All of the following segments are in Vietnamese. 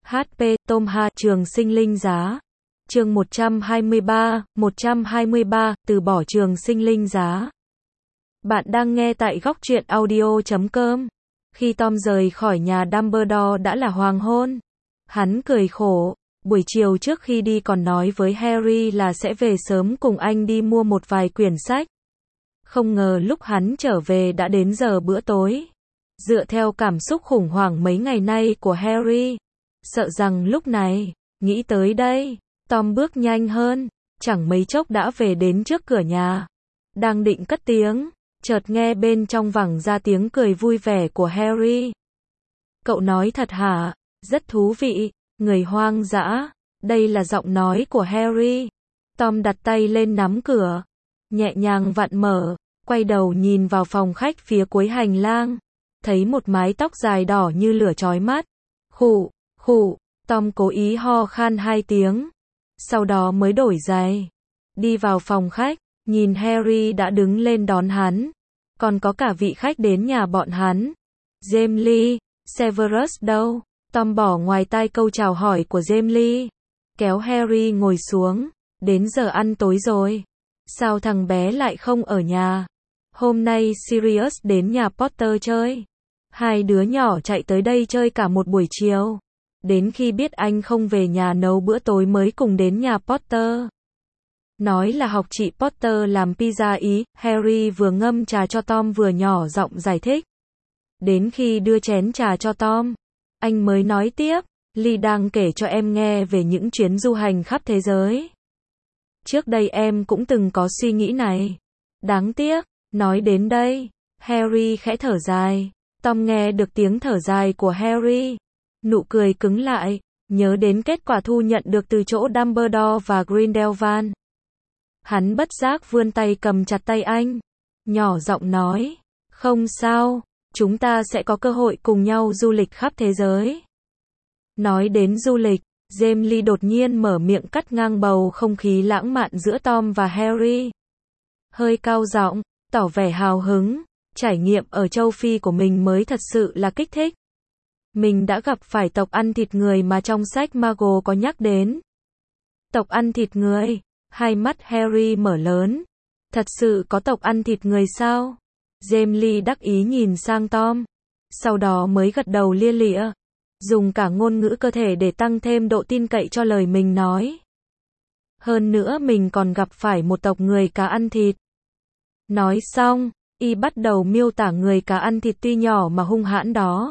HP Tom Ha trường sinh linh giá. Chương 123, từ bỏ trường sinh linh giá. Bạn đang nghe tại góc truyện audio.com. Khi Tom rời khỏi nhà Dumbledore đã là hoàng hôn. Hắn cười khổ, buổi chiều trước khi đi còn nói với Harry là sẽ về sớm cùng anh đi mua một vài quyển sách. Không ngờ lúc hắn trở về đã đến giờ bữa tối. Dựa theo cảm xúc khủng hoảng mấy ngày nay của Harry, sợ rằng lúc này, nghĩ tới đây, Tom bước nhanh hơn, chẳng mấy chốc đã về đến trước cửa nhà. Đang định cất tiếng, chợt nghe bên trong vẳng ra tiếng cười vui vẻ của Harry. Cậu nói thật hả? Rất thú vị, người hoang dã. Đây là giọng nói của Harry. Tom đặt tay lên nắm cửa, nhẹ nhàng vặn mở, quay đầu nhìn vào phòng khách phía cuối hành lang, thấy một mái tóc dài đỏ như lửa chói mắt. Khụ, khụ, Tom cố ý ho khan 2 tiếng, sau đó mới đổi giày, đi vào phòng khách, nhìn Harry đã đứng lên đón hắn, còn có cả vị khách đến nhà bọn hắn. James Lee, Severus đâu? Tom bỏ ngoài tai câu chào hỏi của James Lee, kéo Harry ngồi xuống. Đến giờ ăn tối rồi. Sao thằng bé lại không ở nhà? Hôm nay Sirius đến nhà Potter chơi. Hai đứa nhỏ chạy tới đây chơi cả một buổi chiều. Đến khi biết anh không về nhà nấu bữa tối mới cùng đến nhà Potter. Nói là học chị Potter làm pizza Ý. Harry vừa ngâm trà cho Tom vừa nhỏ giọng giải thích. Đến khi đưa chén trà cho Tom, anh mới nói tiếp, Lee đang kể cho em nghe về những chuyến du hành khắp thế giới. Trước đây em cũng từng có suy nghĩ này. Đáng tiếc, nói đến đây, Harry khẽ thở dài. Tom nghe được tiếng thở dài của Harry. Nụ cười cứng lại, nhớ đến kết quả thu nhận được từ chỗ Dumbledore và Grindelwald. Hắn bất giác vươn tay cầm chặt tay anh, nhỏ giọng nói, không sao, chúng ta sẽ có cơ hội cùng nhau du lịch khắp thế giới. Nói đến du lịch, James Lee đột nhiên mở miệng cắt ngang bầu không khí lãng mạn giữa Tom và Harry. Hơi cao giọng, tỏ vẻ hào hứng, trải nghiệm ở châu Phi của mình mới thật sự là kích thích. Mình đã gặp phải tộc ăn thịt người mà trong sách Muggle có nhắc đến. Tộc ăn thịt người? Hai mắt Harry mở lớn. Thật sự có tộc ăn thịt người sao? James Lee đắc ý nhìn sang Tom, sau đó mới gật đầu lia lịa, dùng cả ngôn ngữ cơ thể để tăng thêm độ tin cậy cho lời mình nói. Hơn nữa mình còn gặp phải một tộc người cá ăn thịt. Nói xong, y bắt đầu miêu tả người cá ăn thịt tuy nhỏ mà hung hãn đó.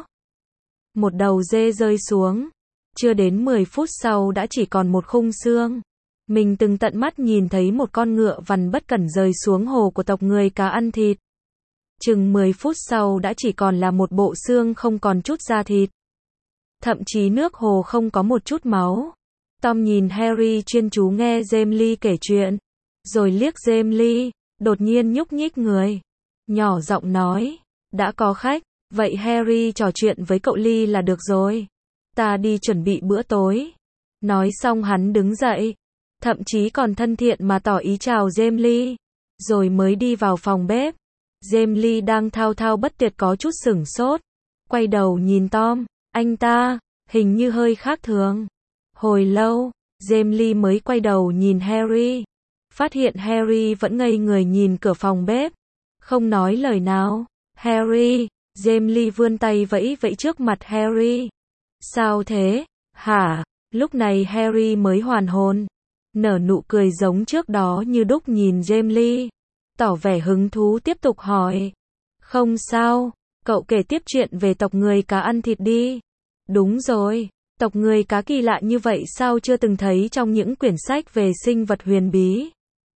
Một đầu dê rơi xuống, chưa đến 10 phút sau đã chỉ còn một khung xương. Mình từng tận mắt nhìn thấy một con ngựa vằn bất cẩn rơi xuống hồ của tộc người cá ăn thịt. Chừng 10 phút sau đã chỉ còn là một bộ xương không còn chút da thịt. Thậm chí nước hồ không có một chút máu. Tom nhìn Harry chuyên chú nghe James Lee kể chuyện, rồi liếc James Lee, đột nhiên nhúc nhích người, nhỏ giọng nói, đã có khách, vậy Harry trò chuyện với cậu Lee là được rồi. Ta đi chuẩn bị bữa tối. Nói xong hắn đứng dậy, thậm chí còn thân thiện mà tỏ ý chào James Lee, rồi mới đi vào phòng bếp. James Lee đang thao thao bất tuyệt có chút sửng sốt, quay đầu nhìn Tom, anh ta, hình như hơi khác thường. Hồi lâu, James Lee mới quay đầu nhìn Harry, phát hiện Harry vẫn ngây người nhìn cửa phòng bếp, không nói lời nào. Harry, James Lee vươn tay vẫy vẫy trước mặt Harry. Sao thế, hả? Lúc này Harry mới hoàn hồn, nở nụ cười giống trước đó như đúc nhìn James Lee, tỏ vẻ hứng thú tiếp tục hỏi. Không sao, cậu kể tiếp chuyện về tộc người cá ăn thịt đi. Đúng rồi, tộc người cá kỳ lạ như vậy sao chưa từng thấy trong những quyển sách về sinh vật huyền bí.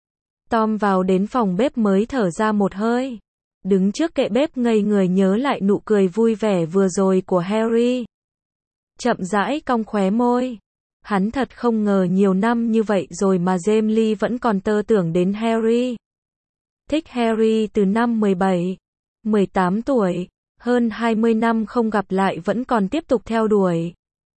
Tom vào đến phòng bếp mới thở ra một hơi, đứng trước kệ bếp ngây người nhớ lại nụ cười vui vẻ vừa rồi của Harry. Chậm rãi cong khóe môi. Hắn thật không ngờ nhiều năm như vậy rồi mà James Lee vẫn còn tơ tưởng đến Harry. Thích Harry từ năm 17, 18 tuổi, hơn 20 năm không gặp lại vẫn còn tiếp tục theo đuổi.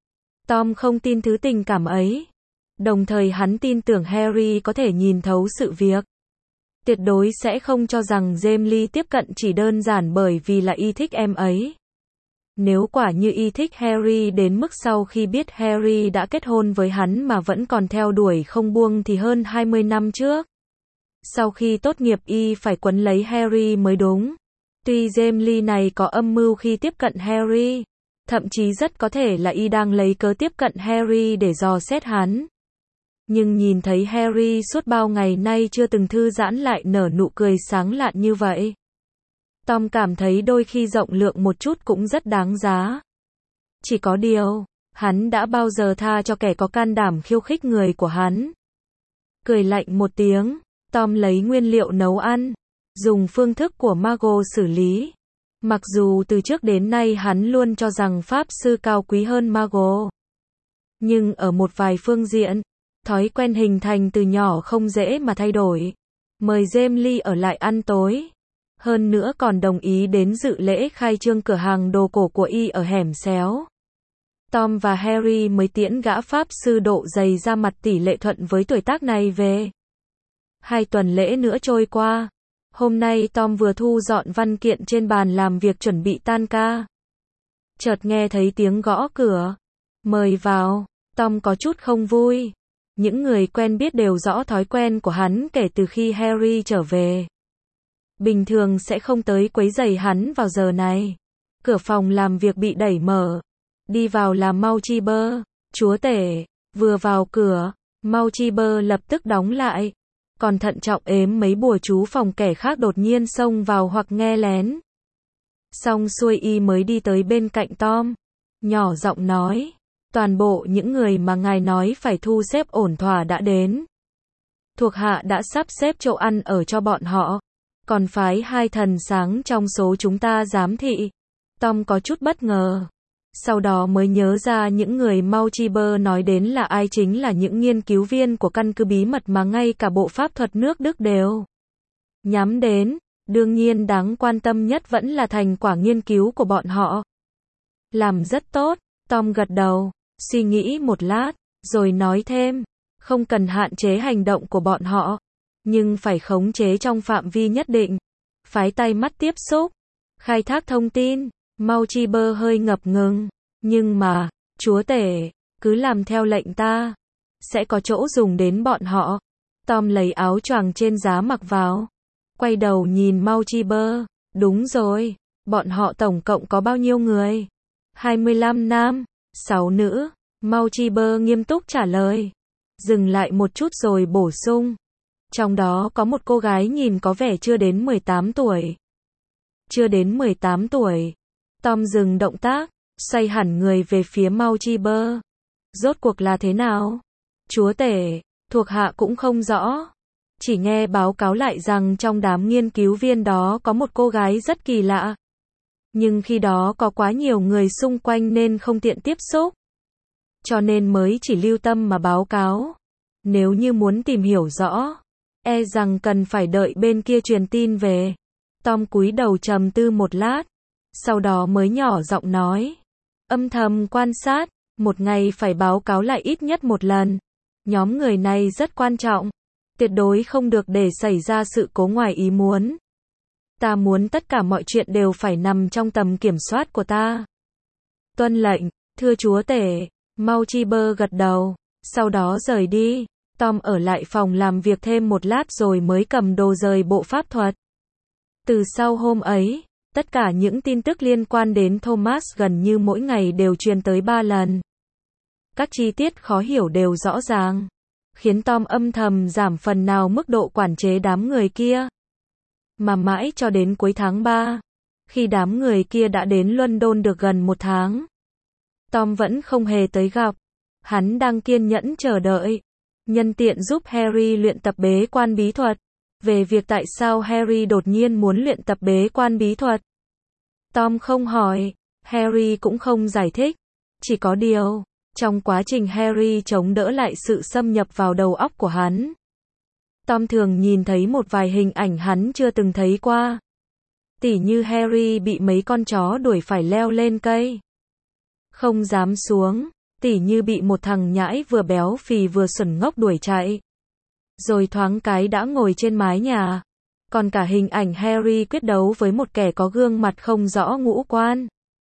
Tom không tin thứ tình cảm ấy. Đồng thời hắn tin tưởng Harry có thể nhìn thấu sự việc. Tuyệt đối sẽ không cho rằng James Lee tiếp cận chỉ đơn giản bởi vì là y thích em ấy. Nếu quả như y thích Harry đến mức sau khi biết Harry đã kết hôn với hắn mà vẫn còn theo đuổi không buông thì hơn 20 năm trước. Sau khi tốt nghiệp y phải quấn lấy Harry mới đúng. Tuy James Lee này có âm mưu khi tiếp cận Harry, thậm chí rất có thể là y đang lấy cớ tiếp cận Harry để dò xét hắn. Nhưng nhìn thấy Harry suốt bao ngày nay chưa từng thư giãn lại nở nụ cười sáng lạn như vậy. Tom cảm thấy đôi khi rộng lượng một chút cũng rất đáng giá. Chỉ có điều, hắn đã bao giờ tha cho kẻ có can đảm khiêu khích người của hắn. Cười lạnh một tiếng, Tom lấy nguyên liệu nấu ăn, dùng phương thức của Mago xử lý. Mặc dù từ trước đến nay hắn luôn cho rằng Pháp Sư cao quý hơn Mago. Nhưng ở một vài phương diện, thói quen hình thành từ nhỏ không dễ mà thay đổi. Mời James Lee ở lại ăn tối. Hơn nữa còn đồng ý đến dự lễ khai trương cửa hàng đồ cổ của y ở hẻm xéo. Tom và Harry mới tiễn gã Pháp Sư độ dày ra mặt tỷ lệ thuận với tuổi tác này về. 2 tuần lễ nữa trôi qua. Hôm nay Tom vừa thu dọn văn kiện trên bàn làm việc chuẩn bị tan ca. Chợt nghe thấy tiếng gõ cửa. Mời vào. Tom có chút không vui. Những người quen biết đều rõ thói quen của hắn kể từ khi Harry trở về. Bình thường sẽ không tới quấy rầy hắn vào giờ này. Cửa phòng làm việc bị đẩy mở. Đi vào là Mauchiber, chúa tể. Vừa vào cửa, Mauchiber lập tức đóng lại. Còn thận trọng ếm mấy bùa chú phòng kẻ khác đột nhiên xông vào hoặc nghe lén. Xong xuôi y mới đi tới bên cạnh Tom. Nhỏ giọng nói. Toàn bộ những người mà ngài nói phải thu xếp ổn thỏa đã đến. Thuộc hạ đã sắp xếp chỗ ăn ở cho bọn họ. Còn phái 2 thần sáng trong số chúng ta giám thị. Tom có chút bất ngờ. Sau đó mới nhớ ra những người Mauchiber nói đến là ai, chính là những nghiên cứu viên của căn cứ bí mật mà ngay cả Bộ Pháp thuật nước Đức đều nhắm đến. Đương nhiên đáng quan tâm nhất vẫn là thành quả nghiên cứu của bọn họ. Làm rất tốt, Tom gật đầu, suy nghĩ một lát, rồi nói thêm, không cần hạn chế hành động của bọn họ, nhưng phải khống chế trong phạm vi nhất định. Phái tay mắt tiếp xúc, khai thác thông tin. Mauchiber hơi ngập ngừng. Nhưng mà, chúa tể, cứ làm theo lệnh ta. Sẽ có chỗ dùng đến bọn họ. Tom lấy áo choàng trên giá mặc vào. Quay đầu nhìn Mauchiber. Đúng rồi, bọn họ tổng cộng có bao nhiêu người? 25 nam, 6 nữ. Mauchiber nghiêm túc trả lời. Dừng lại một chút rồi bổ sung. Trong đó có một cô gái nhìn có vẻ chưa đến 18 tuổi. Chưa đến 18 tuổi. Tom dừng động tác, xoay hẳn người về phía Mauchiber. Rốt cuộc là thế nào? Chúa tể, thuộc hạ cũng không rõ. Chỉ nghe báo cáo lại rằng trong đám nghiên cứu viên đó có một cô gái rất kỳ lạ. Nhưng khi đó có quá nhiều người xung quanh nên không tiện tiếp xúc. Cho nên mới chỉ lưu tâm mà báo cáo. Nếu như muốn tìm hiểu rõ, e rằng cần phải đợi bên kia truyền tin về. Tom cúi đầu trầm tư một lát. Sau đó mới nhỏ giọng nói. Âm thầm quan sát, một ngày phải báo cáo lại ít nhất một lần. Nhóm người này rất quan trọng. Tuyệt đối không được để xảy ra sự cố ngoài ý muốn. Ta muốn tất cả mọi chuyện đều phải nằm trong tầm kiểm soát của ta. Tuân lệnh, thưa chúa tể. Mauchiber gật đầu. Sau đó rời đi. Tom ở lại phòng làm việc thêm một lát rồi mới cầm đồ rời Bộ Pháp thuật. Từ sau hôm ấy, tất cả những tin tức liên quan đến Thomas gần như mỗi ngày đều truyền tới 3 lần. Các chi tiết khó hiểu đều rõ ràng, khiến Tom âm thầm giảm phần nào mức độ quản chế đám người kia. Mà mãi cho đến cuối tháng 3, khi đám người kia đã đến London được gần 1 tháng, Tom vẫn không hề tới gặp. Hắn đang kiên nhẫn chờ đợi, nhân tiện giúp Harry luyện tập bế quan bí thuật. Về việc tại sao Harry đột nhiên muốn luyện tập bế quan bí thuật, Tom không hỏi, Harry cũng không giải thích. Chỉ có điều, trong quá trình Harry chống đỡ lại sự xâm nhập vào đầu óc của hắn, Tom thường nhìn thấy một vài hình ảnh hắn chưa từng thấy qua. Tỉ như Harry bị mấy con chó đuổi phải leo lên cây, không dám xuống. Tỉ như bị một thằng nhãi vừa béo phì vừa xuẩn ngốc đuổi chạy. Rồi thoáng cái đã ngồi trên mái nhà. Còn cả hình ảnh Harry quyết đấu với một kẻ có gương mặt không rõ ngũ quan.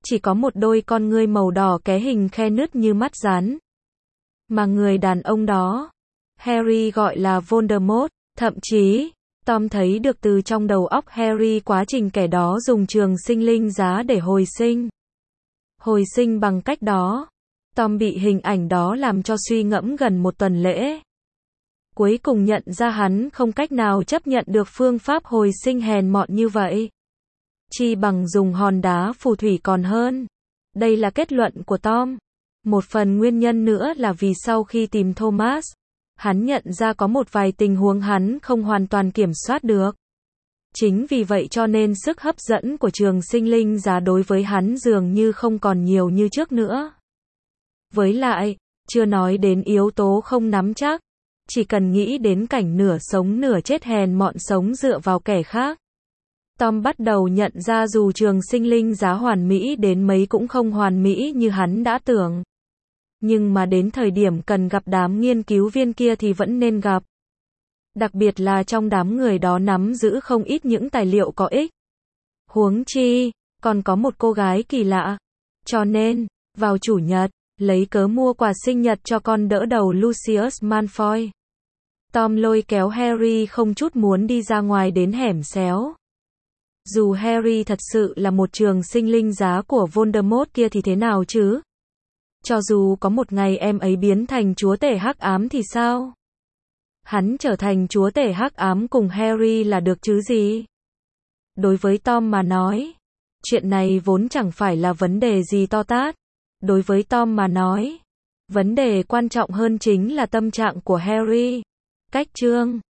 chỉ có một đôi con ngươi màu đỏ ké hình khe nứt như mắt rắn. Mà người đàn ông đó, Harry gọi là Voldemort, thậm chí, Tom thấy được từ trong đầu óc Harry quá trình kẻ đó dùng trường sinh linh giá để hồi sinh. Hồi sinh bằng cách đó. Tom bị hình ảnh đó làm cho suy ngẫm gần một tuần lễ. Cuối cùng nhận ra hắn không cách nào chấp nhận được phương pháp hồi sinh hèn mọn như vậy. Chi bằng dùng hòn đá phù thủy còn hơn. Đây là kết luận của Tom. Một phần nguyên nhân nữa là vì sau khi tìm Thomas, hắn nhận ra có một vài tình huống hắn không hoàn toàn kiểm soát được. Chính vì vậy cho nên sức hấp dẫn của trường sinh linh giá đối với hắn dường như không còn nhiều như trước nữa. Với lại, chưa nói đến yếu tố không nắm chắc, chỉ cần nghĩ đến cảnh nửa sống nửa chết hèn mọn sống dựa vào kẻ khác. Tom bắt đầu nhận ra dù trường sinh linh giá hoàn mỹ đến mấy cũng không hoàn mỹ như hắn đã tưởng. Nhưng mà đến thời điểm cần gặp đám nghiên cứu viên kia thì vẫn nên gặp. Đặc biệt là trong đám người đó nắm giữ không ít những tài liệu có ích. Huống chi, còn có một cô gái kỳ lạ. Cho nên, vào chủ nhật, lấy cớ mua quà sinh nhật cho con đỡ đầu Lucius Malfoy, Tom lôi kéo Harry không chút muốn đi ra ngoài đến hẻm xéo. Dù Harry thật sự là một trường sinh linh giá của Voldemort kia thì thế nào chứ? Cho dù có một ngày em ấy biến thành chúa tể hắc ám thì sao? Hắn trở thành chúa tể hắc ám cùng Harry là được chứ gì? Đối với Tom mà nói, chuyện này vốn chẳng phải là vấn đề gì to tát. Đối với Tom mà nói, vấn đề quan trọng hơn chính là tâm trạng của Harry. Cách chương